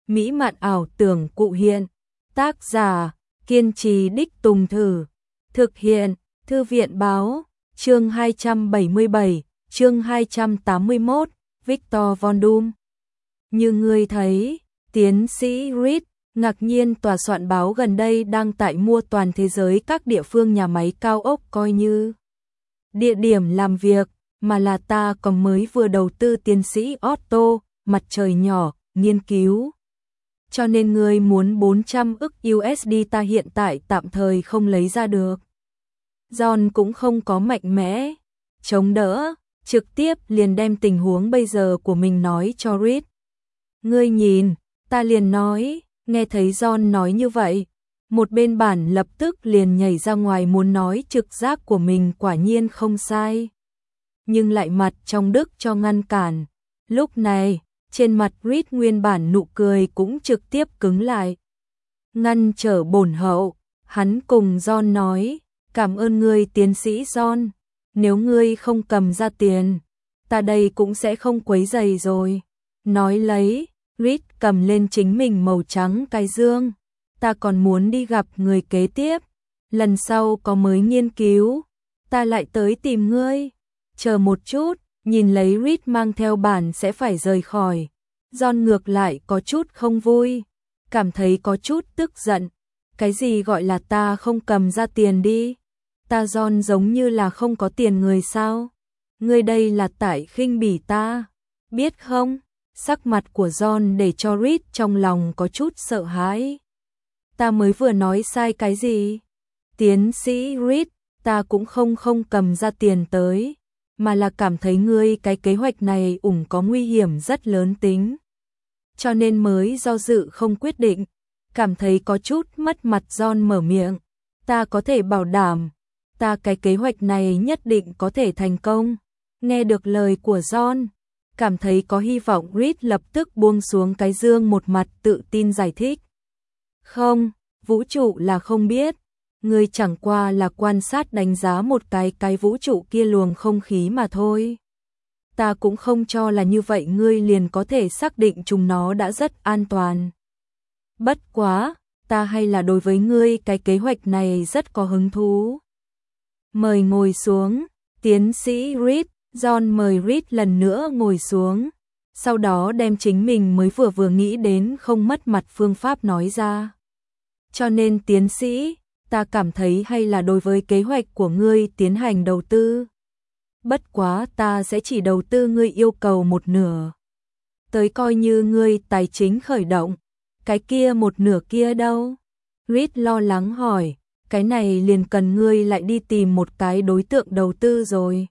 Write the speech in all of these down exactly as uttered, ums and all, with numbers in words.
mỹ mạn ảo tưởng cụ hiện. Tác giả, kiên trì đích tùng thử. Thực hiện, Thư viện Báo, chương hai trăm bảy mươi bảy, chương hai trăm tám mươi mốt, Victor Von Doom. Như ngươi thấy, tiến sĩ Reed ngạc nhiên tòa soạn báo gần đây đang tại mua toàn thế giới các địa phương nhà máy cao ốc coi như địa điểm làm việc, mà là ta còn mới vừa đầu tư tiến sĩ Otto, mặt trời nhỏ, nghiên cứu. Cho nên ngươi muốn bốn trăm ức u ét đê ta hiện tại tạm thời không lấy ra được. John cũng không có mạnh mẽ chống đỡ, trực tiếp liền đem tình huống bây giờ của mình nói cho Reed. Ngươi nhìn, ta liền nói, nghe thấy John nói như vậy, một bên bản lập tức liền nhảy ra ngoài muốn nói trực giác của mình quả nhiên không sai. Nhưng lại mặt trong đức cho ngăn cản. Lúc này, trên mặt Reed nguyên bản nụ cười cũng trực tiếp cứng lại. Ngăn trở bổn hậu, hắn cùng John nói, cảm ơn ngươi tiến sĩ John, nếu ngươi không cầm ra tiền, ta đây cũng sẽ không quấy rầy rồi. Nói lấy, Reed cầm lên chính mình màu trắng cái dương, ta còn muốn đi gặp người kế tiếp, lần sau có mới nghiên cứu, ta lại tới tìm ngươi. Chờ một chút, nhìn lấy Reed mang theo bản sẽ phải rời khỏi. John ngược lại có chút không vui, cảm thấy có chút tức giận. Cái gì gọi là ta không cầm ra tiền đi? Ta John giống như là không có tiền người sao? Ngươi đây là tại khinh bỉ ta, biết không? Sắc mặt của John để cho Reed trong lòng có chút sợ hãi. Ta mới vừa nói sai cái gì? Tiến sĩ Reed, ta cũng không không cầm ra tiền tới, mà là cảm thấy ngươi cái kế hoạch này ủng có nguy hiểm rất lớn tính. Cho nên mới do dự không quyết định, cảm thấy có chút mất mặt. John mở miệng, ta có thể bảo đảm, ta cái kế hoạch này nhất định có thể thành công. Nghe được lời của John, cảm thấy có hy vọng, Reed lập tức buông xuống cái dương, một mặt tự tin giải thích. Không, vũ trụ là không biết, ngươi chẳng qua là quan sát đánh giá một cái cái vũ trụ kia luồng không khí mà thôi. Ta cũng không cho là như vậy ngươi liền có thể xác định chúng nó đã rất an toàn. Bất quá, ta hay là đối với ngươi cái kế hoạch này rất có hứng thú. Mời ngồi xuống, tiến sĩ Reed. John mời Reed lần nữa ngồi xuống, sau đó đem chính mình mới vừa vừa nghĩ đến không mất mặt phương pháp nói ra. Cho nên tiến sĩ, ta cảm thấy hay là đối với kế hoạch của ngươi tiến hành đầu tư. Bất quá ta sẽ chỉ đầu tư ngươi yêu cầu một nửa. Tới coi như ngươi tài chính khởi động, cái kia một nửa kia đâu? Reed lo lắng hỏi, cái này liền cần ngươi lại đi tìm một cái đối tượng đầu tư rồi.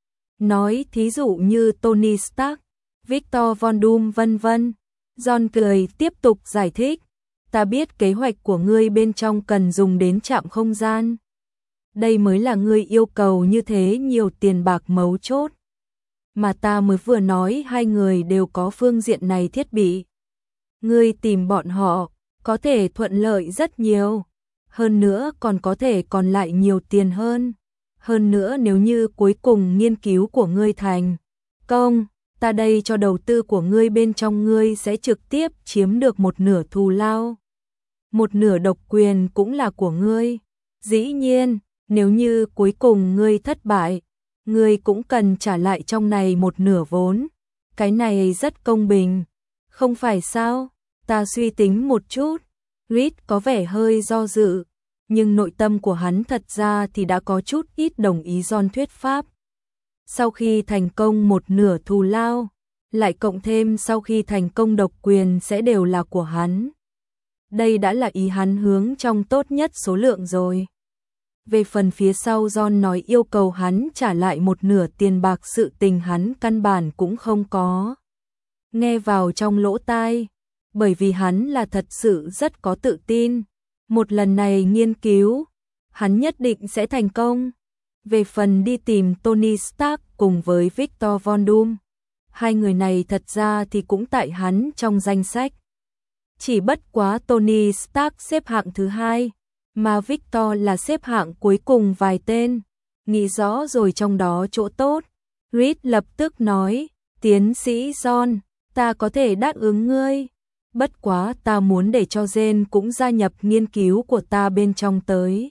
Nói thí dụ như Tony Stark, Victor Von Doom vân vân. John cười tiếp tục giải thích, ta biết kế hoạch của ngươi bên trong cần dùng đến trạm không gian. Đây mới là ngươi yêu cầu như thế nhiều tiền bạc mấu chốt. Mà ta mới vừa nói hai người đều có phương diện này thiết bị. Ngươi tìm bọn họ, có thể thuận lợi rất nhiều. Hơn nữa còn có thể còn lại nhiều tiền hơn. Hơn nữa nếu như cuối cùng nghiên cứu của ngươi thành công, ta đây cho đầu tư của ngươi bên trong ngươi sẽ trực tiếp chiếm được một nửa thù lao. Một nửa độc quyền cũng là của ngươi. Dĩ nhiên, nếu như cuối cùng ngươi thất bại, ngươi cũng cần trả lại trong này một nửa vốn. Cái này rất công bình, không phải sao? Ta suy tính một chút. Reed có vẻ hơi do dự, nhưng nội tâm của hắn thật ra thì đã có chút ít đồng ý John thuyết pháp. Sau khi thành công một nửa thù lao, lại cộng thêm sau khi thành công độc quyền sẽ đều là của hắn. Đây đã là ý hắn hướng trong tốt nhất số lượng rồi. Về phần phía sau John nói yêu cầu hắn trả lại một nửa tiền bạc, sự tình hắn căn bản cũng không có nghe vào trong lỗ tai, bởi vì hắn là thật sự rất có tự tin. Một lần này nghiên cứu, hắn nhất định sẽ thành công. Về phần đi tìm Tony Stark cùng với Victor Von Doom, hai người này thật ra thì cũng tại hắn trong danh sách. Chỉ bất quá Tony Stark xếp hạng thứ hai, mà Victor là xếp hạng cuối cùng vài tên. Nghĩ rõ rồi trong đó chỗ tốt, Reed lập tức nói, tiến sĩ John, ta có thể đáp ứng ngươi. bất quá ta muốn để cho Jane cũng gia nhập nghiên cứu của ta bên trong tới.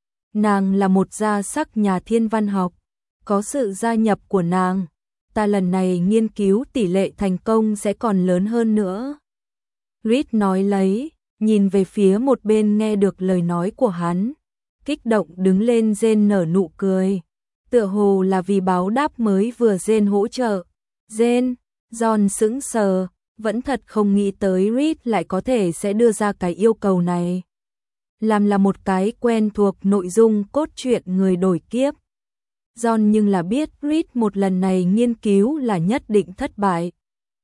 Nàng là một gia sắc nhà thiên văn học, có sự gia nhập của nàng, ta lần này nghiên cứu tỷ lệ thành công sẽ còn lớn hơn nữa. Reed nói lấy, nhìn về phía một bên nghe được lời nói của hắn, kích động đứng lên. Jane nở nụ cười, tựa hồ là vì báo đáp mới vừa Jane hỗ trợ. Jane, John sững sờ, vẫn thật không nghĩ tới Reed lại có thể sẽ đưa ra cái yêu cầu này. Làm là một cái quen thuộc nội dung cốt truyện người đổi kiếp. John nhưng là biết Reed một lần này nghiên cứu là nhất định thất bại.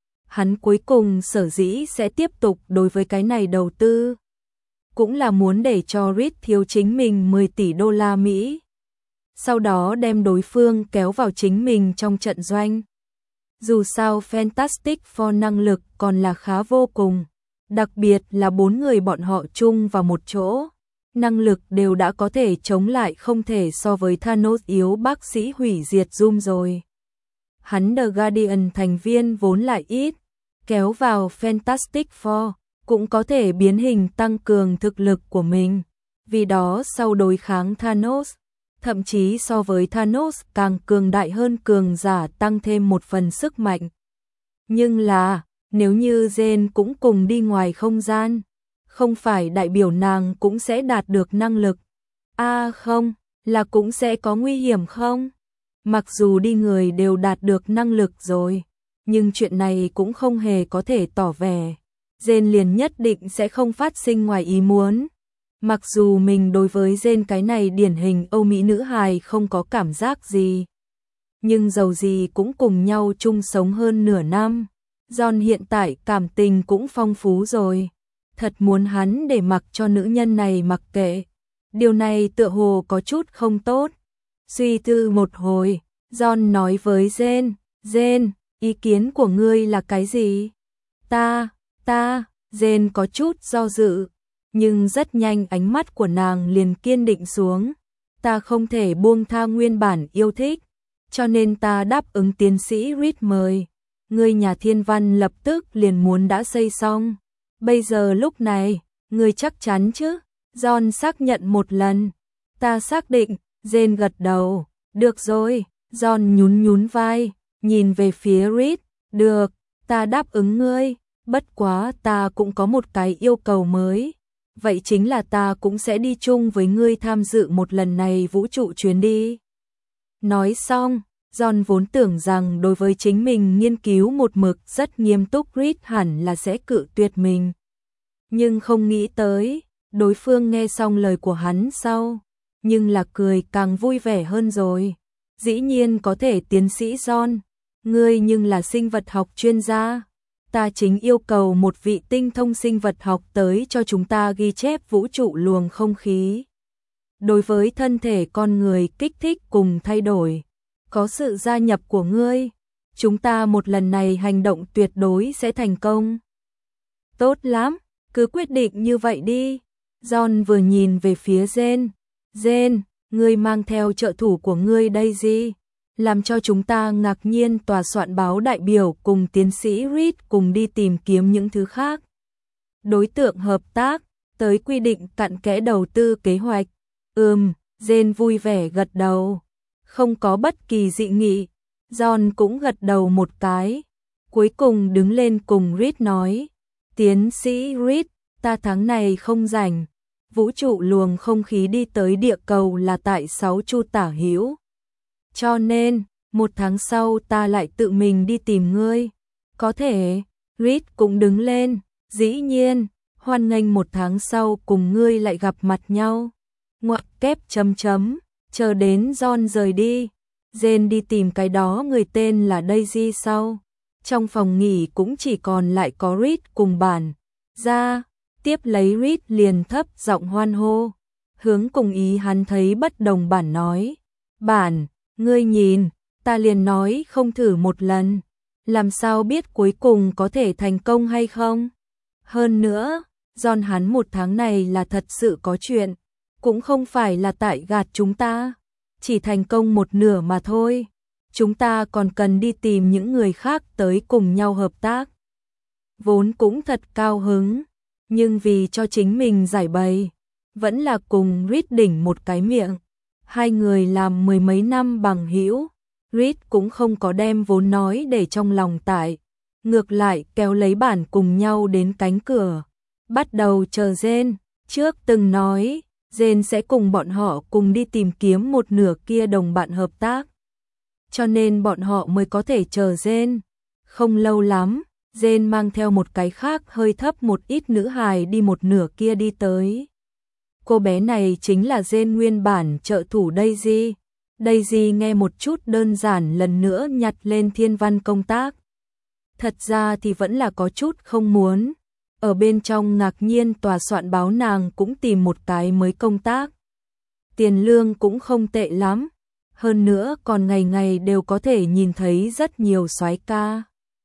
Hắn cuối cùng sở dĩ sẽ tiếp tục đối với cái này đầu tư, cũng là muốn để cho Reed thiếu chính mình mười tỷ đô la Mỹ. Sau đó đem đối phương kéo vào chính mình trong trận doanh. Dù sao Fantastic Four năng lực còn là khá vô cùng, đặc biệt là bốn người bọn họ chung vào một chỗ, năng lực đều đã có thể chống lại không thể so với Thanos yếu bác sĩ hủy diệt Doom rồi. Hắn The Guardian thành viên vốn lại ít, kéo vào Fantastic Four cũng có thể biến hình tăng cường thực lực của mình, vì đó sau đối kháng Thanos, thậm chí so với Thanos càng cường đại hơn cường giả tăng thêm một phần sức mạnh. Nhưng là, nếu như Jane cũng cùng đi ngoài không gian, không phải đại biểu nàng cũng sẽ đạt được năng lực. À không, là cũng sẽ có nguy hiểm không? Mặc dù đi người đều đạt được năng lực rồi, nhưng chuyện này cũng không hề có thể tỏ vẻ Jane liền nhất định sẽ không phát sinh ngoài ý muốn. Mặc dù mình đối với Jane cái này điển hình Âu Mỹ nữ hài không có cảm giác gì, nhưng dầu gì cũng cùng nhau chung sống hơn nửa năm. John hiện tại cảm tình cũng phong phú rồi, thật muốn hắn để mặc cho nữ nhân này mặc kệ. Điều này tựa hồ có chút không tốt. Suy tư một hồi, John nói với Jane, Jane, ý kiến của ngươi là cái gì? Ta, ta, Jane có chút do dự, nhưng rất nhanh ánh mắt của nàng liền kiên định xuống. Ta không thể buông tha nguyên bản yêu thích, cho nên ta đáp ứng tiến sĩ Reed mời. Ngươi nhà thiên văn lập tức liền muốn đã xây xong. Bây giờ lúc này, ngươi chắc chắn chứ? John xác nhận một lần. Ta xác định, Jane gật đầu. Được rồi, John nhún nhún vai, nhìn về phía Reed. Được, ta đáp ứng ngươi, bất quá ta cũng có một cái yêu cầu mới. Vậy chính là ta cũng sẽ đi chung với ngươi tham dự một lần này vũ trụ chuyến đi. Nói xong, John vốn tưởng rằng đối với chính mình nghiên cứu một mực rất nghiêm túc Reed hẳn là sẽ cự tuyệt mình. Nhưng không nghĩ tới, đối phương nghe xong lời của hắn sau, nhưng là cười càng vui vẻ hơn rồi. Dĩ nhiên có thể tiến sĩ John, ngươi nhưng là sinh vật học chuyên gia. Ta chính yêu cầu một vị tinh thông sinh vật học tới cho chúng ta ghi chép vũ trụ luồng không khí. Đối với thân thể con người kích thích cùng thay đổi, có sự gia nhập của ngươi, chúng ta một lần này hành động tuyệt đối sẽ thành công. Tốt lắm, cứ quyết định như vậy đi. John vừa nhìn về phía Jane. Jane, ngươi mang theo trợ thủ của ngươi đây gì? Làm cho chúng ta ngạc nhiên. Tòa soạn báo đại biểu cùng tiến sĩ Reed cùng đi tìm kiếm những thứ khác. Đối tượng hợp tác, tới quy định cặn kẽ đầu tư kế hoạch. Ừm, Jane vui vẻ gật đầu. Không có bất kỳ dị nghị. John cũng gật đầu một cái. Cuối cùng đứng lên cùng Reed nói. Tiến sĩ Reed, ta tháng này không rảnh. Vũ trụ luồng không khí đi tới địa cầu là tại sáu chu tả hữu. Cho nên, một tháng sau ta lại tự mình đi tìm ngươi. Có thể, Reed cũng đứng lên. Dĩ nhiên, hoan nghênh một tháng sau cùng ngươi lại gặp mặt nhau. Ngoặc kép chấm chấm, chờ đến John rời đi. Jane đi tìm cái đó người tên là Daisy sau. Trong phòng nghỉ cũng chỉ còn lại có Reed cùng bản. Ra, tiếp lấy Reed liền thấp giọng hoan hô. Hướng cùng ý hắn thấy bất đồng bản nói. Bản, ngươi nhìn, ta liền nói không thử một lần. Làm sao biết cuối cùng có thể thành công hay không? Hơn nữa, John hắn một tháng này là thật sự có chuyện. Cũng không phải là tại gạt chúng ta. Chỉ thành công một nửa mà thôi. Chúng ta còn cần đi tìm những người khác tới cùng nhau hợp tác. vốn cũng thật cao hứng, nhưng vì cho chính mình giải bày, vẫn là cùng Reed đỉnh một cái miệng. Hai người làm mười mấy năm bằng hữu, Reed cũng không có đem vốn nói để trong lòng tại, ngược lại kéo lấy bản cùng nhau đến cánh cửa, bắt đầu chờ Jane. Trước từng nói, Jane sẽ cùng bọn họ cùng đi tìm kiếm một nửa kia đồng bạn hợp tác, cho nên bọn họ mới có thể chờ Jane. Không lâu lắm, Jane mang theo một cái khác hơi thấp một ít nữ hài đi một nửa kia đi tới. Cô bé này chính là Jane nguyên bản trợ thủ Daisy. Daisy nghe một chút đơn giản lần nữa nhặt lên thiên văn công tác. Thật ra thì vẫn là có chút không muốn. Ở bên trong ngạc nhiên tòa soạn báo nàng cũng tìm một cái mới công tác. Tiền lương cũng không tệ lắm. Hơn nữa còn ngày ngày đều có thể nhìn thấy rất nhiều soái ca.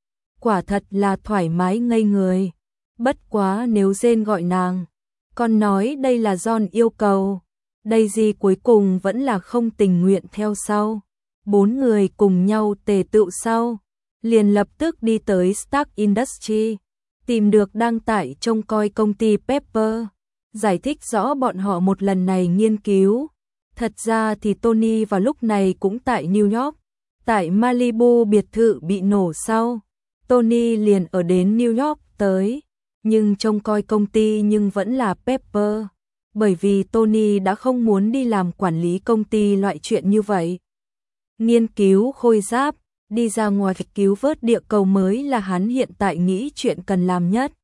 Quả thật là thoải mái ngây người. Bất quá nếu Jane gọi nàng, còn nói đây là John yêu cầu, Daisy cuối cùng vẫn là không tình nguyện theo sau. Bốn người cùng nhau tề tựu sau, liền lập tức đi tới Stark Industries, tìm được đang tại trông coi công ty Pepper, giải thích rõ bọn họ một lần này nghiên cứu. Thật ra thì Tony vào lúc này cũng tại New York, tại Malibu biệt thự bị nổ sau, Tony liền ở đến New York tới, nhưng trông coi công ty nhưng vẫn là Pepper, bởi vì Tony đã không muốn đi làm quản lý công ty loại chuyện như vậy. Nghiên cứu khôi giáp, đi ra ngoài cứu vớt địa cầu mới là hắn hiện tại nghĩ chuyện cần làm nhất.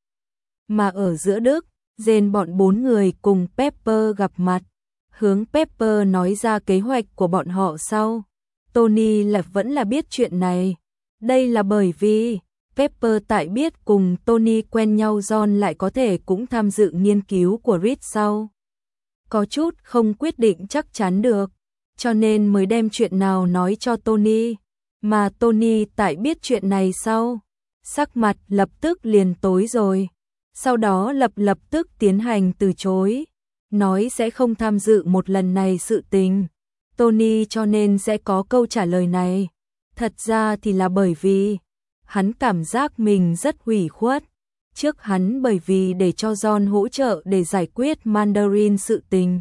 Mà ở giữa Đức, Jane bọn bốn người cùng Pepper gặp mặt, hướng Pepper nói ra kế hoạch của bọn họ sau. Tony là vẫn là biết chuyện này. Đây là bởi vì Pepper tại biết cùng Tony quen nhau John lại có thể cũng tham dự nghiên cứu của Reed sau. Có chút không quyết định chắc chắn được, cho nên mới đem chuyện nào nói cho Tony. Mà Tony tại biết chuyện này sau, sắc mặt lập tức liền tối rồi. Sau đó lập lập tức tiến hành từ chối, nói sẽ không tham dự một lần này sự tình. Tony cho nên sẽ có câu trả lời này. Thật ra thì là bởi vì hắn cảm giác mình rất hủy khuất. Trước hắn bởi vì để cho John hỗ trợ để giải quyết Mandarin sự tình,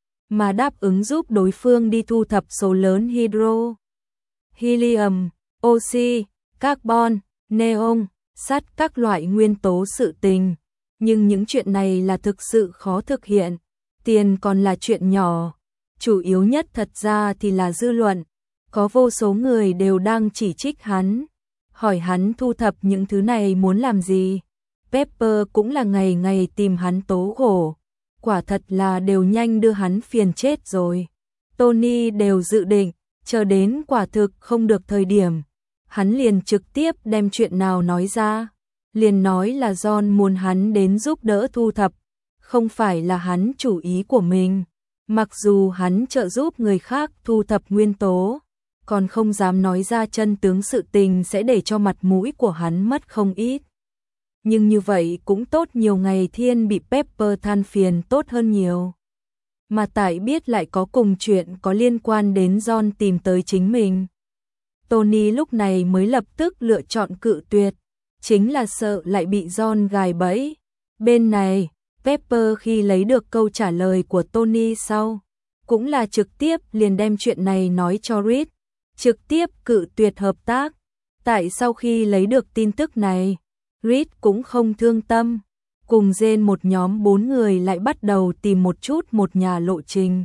mà đáp ứng giúp đối phương đi thu thập số lớn hydro, helium, oxy, carbon, neon, sắt các loại nguyên tố sự tình. Nhưng những chuyện này là thực sự khó thực hiện, tiền còn là chuyện nhỏ. Chủ yếu nhất thật ra thì là dư luận, có vô số người đều đang chỉ trích hắn, hỏi hắn thu thập những thứ này muốn làm gì. Pepper cũng là ngày ngày tìm hắn tố khổ, quả thật là đều nhanh đưa hắn phiền chết rồi. Tony đều dự định, chờ đến quả thực không được thời điểm, hắn liền trực tiếp đem chuyện nào nói ra, liền nói là John muốn hắn đến giúp đỡ thu thập, không phải là hắn chủ ý của mình. Mặc dù hắn trợ giúp người khác thu thập nguyên tố, còn không dám nói ra chân tướng sự tình sẽ để cho mặt mũi của hắn mất không ít. Nhưng như vậy cũng tốt, nhiều ngày thiên bị Pepper than phiền tốt hơn nhiều. Mà tại biết lại có cùng chuyện có liên quan đến John tìm tới chính mình, Tony lúc này mới lập tức lựa chọn cự tuyệt, chính là sợ lại bị John gài bẫy. Bên này, Pepper khi lấy được câu trả lời của Tony sau, cũng là trực tiếp liền đem chuyện này nói cho Reed, trực tiếp cự tuyệt hợp tác. Tại sau khi lấy được tin tức này, Reed cũng không thương tâm, cùng Jane một nhóm bốn người lại bắt đầu tìm một chút một nhà lộ trình.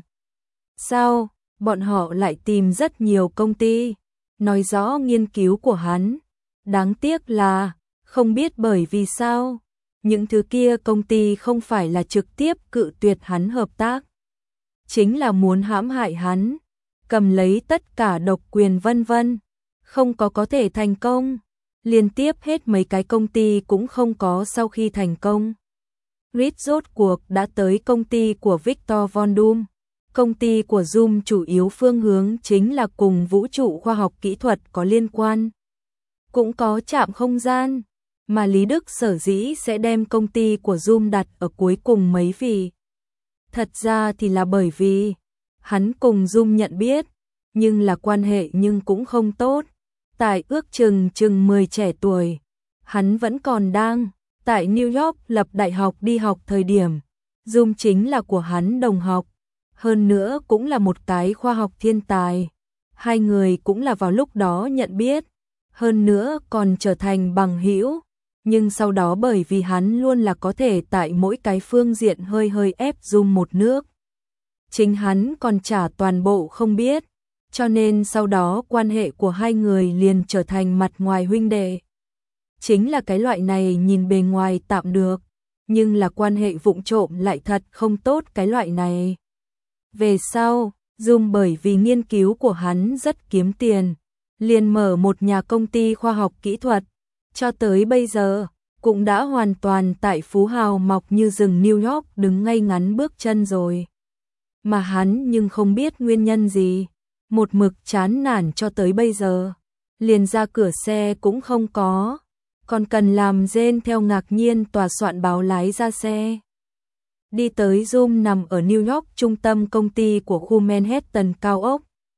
Sau, bọn họ lại tìm rất nhiều công ty, nói rõ nghiên cứu của hắn. Đáng tiếc là, không biết bởi vì sao, những thứ kia công ty không phải là trực tiếp cự tuyệt hắn hợp tác, chính là muốn hãm hại hắn, cầm lấy tất cả độc quyền vân vân, không có có thể thành công. Liên tiếp hết mấy cái công ty cũng không có sau khi thành công. Reed rốt cuộc đã tới công ty của Victor Von Doom. Công ty của Zoom chủ yếu phương hướng chính là cùng vũ trụ khoa học kỹ thuật có liên quan. Cũng có trạm không gian, mà Lý Đức sở dĩ sẽ đem công ty của Zoom đặt ở cuối cùng mấy vì. Thật ra thì là bởi vì hắn cùng Zoom nhận biết, nhưng là quan hệ nhưng cũng không tốt. Tại ước chừng chừng mười trẻ tuổi, hắn vẫn còn đang tại New York lập đại học đi học thời điểm. Zoom chính là của hắn đồng học, hơn nữa cũng là một cái khoa học thiên tài. Hai người cũng là vào lúc đó nhận biết, hơn nữa còn trở thành bằng hữu. Nhưng sau đó bởi vì hắn luôn là có thể tại mỗi cái phương diện hơi hơi ép Zoom một nước. Chính hắn còn trả toàn bộ không biết, cho nên sau đó quan hệ của hai người liền trở thành mặt ngoài huynh đệ. Chính là cái loại này nhìn bề ngoài tạm được, nhưng là quan hệ vụng trộm lại thật không tốt cái loại này. Về sau, Zoom bởi vì nghiên cứu của hắn rất kiếm tiền, liền mở một nhà công ty khoa học kỹ thuật, cho tới bây giờ, cũng đã hoàn toàn tại phú hào mọc như rừng New York đứng ngay ngắn bước chân rồi. Mà hắn nhưng không biết nguyên nhân gì, một mực chán nản cho tới bây giờ, liền ra cửa xe cũng không có, còn cần làm rên theo ngạc nhiên tòa soạn báo lái ra xe. Đi tới Zoom nằm ở New York trung tâm công ty của khu Manhattan cao ốc.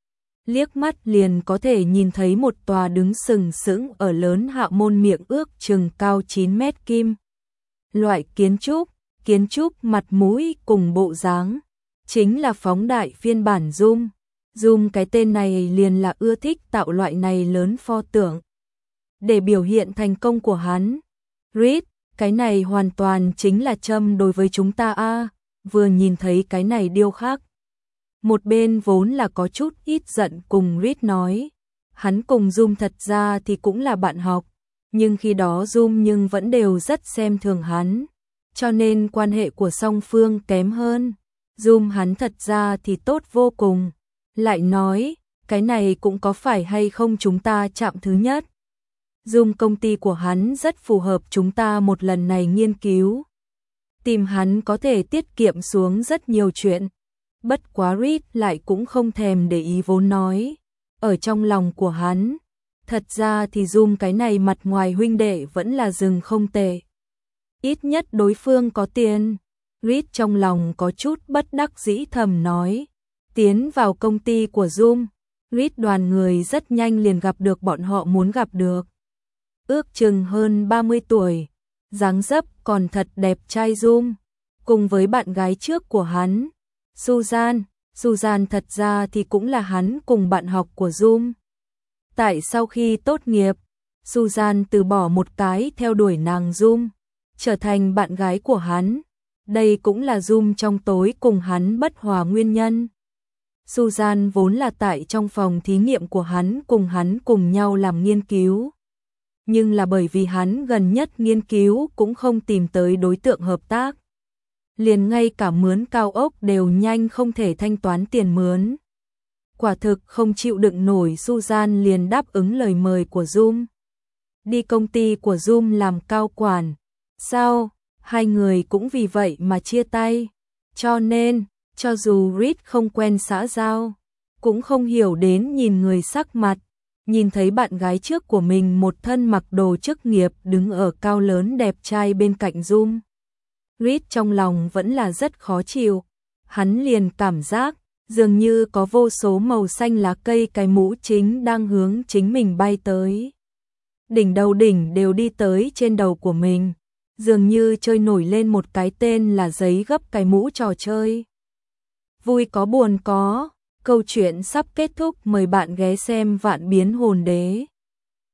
Liếc mắt liền có thể nhìn thấy một tòa đứng sừng sững ở lớn hạ môn miệng ước chừng cao chín mét kim. Loại kiến trúc, kiến trúc mặt mũi cùng bộ dáng, chính là phóng đại phiên bản Zoom. Zoom cái tên này liền là ưa thích tạo loại này lớn pho tượng. Để biểu hiện thành công của hắn, Reed, cái này hoàn toàn chính là châm đối với chúng ta a. Vừa nhìn thấy cái này điêu khắc, một bên vốn là có chút ít giận cùng Reed nói, hắn cùng Zoom thật ra thì cũng là bạn học, nhưng khi đó Zoom nhưng vẫn đều rất xem thường hắn, cho nên quan hệ của song phương kém hơn. Zoom hắn thật ra thì tốt vô cùng, lại nói, cái này cũng có phải hay không chúng ta chạm thứ nhất. Zoom công ty của hắn rất phù hợp chúng ta một lần này nghiên cứu. Tìm hắn có thể tiết kiệm xuống rất nhiều chuyện. Bất quá Reed lại cũng không thèm để ý vốn nói. Ở trong lòng của hắn, thật ra thì Zoom cái này mặt ngoài huynh đệ vẫn là rừng không tệ. Ít nhất đối phương có tiền. Reed trong lòng có chút bất đắc dĩ thầm nói. Tiến vào công ty của Zoom, Reed đoàn người rất nhanh liền gặp được bọn họ muốn gặp được. Ước chừng hơn ba mươi tuổi, dáng dấp còn thật đẹp trai Zoom, cùng với bạn gái trước của hắn, Susan. Susan thật ra thì cũng là hắn cùng bạn học của Zoom. Tại sau khi tốt nghiệp, Susan từ bỏ một cái theo đuổi nàng Zoom, trở thành bạn gái của hắn. Đây cũng là Zoom trong tối cùng hắn bất hòa nguyên nhân. Susan vốn là tại trong phòng thí nghiệm của hắn cùng hắn cùng nhau làm nghiên cứu. Nhưng là bởi vì hắn gần nhất nghiên cứu cũng không tìm tới đối tượng hợp tác. Liền ngay cả mướn cao ốc đều nhanh không thể thanh toán tiền mướn. Quả thực không chịu đựng nổi, Susan liền đáp ứng lời mời của Zoom. Đi công ty của Zoom làm cao quản. Sao? Hai người cũng vì vậy mà chia tay. Cho nên, cho dù Reed không quen xã giao, cũng không hiểu đến nhìn người sắc mặt. Nhìn thấy bạn gái trước của mình một thân mặc đồ chức nghiệp đứng ở cao lớn đẹp trai bên cạnh Zoom. Reed trong lòng vẫn là rất khó chịu. Hắn liền cảm giác dường như có vô số màu xanh lá cây cái mũ chính đang hướng chính mình bay tới. Đỉnh đầu đỉnh đều đi tới trên đầu của mình. Dường như chơi nổi lên một cái tên là giấy gấp cái mũ trò chơi. Vui có buồn có. Câu chuyện sắp kết thúc, mời bạn ghé xem Vạn Biến Hồn Đế.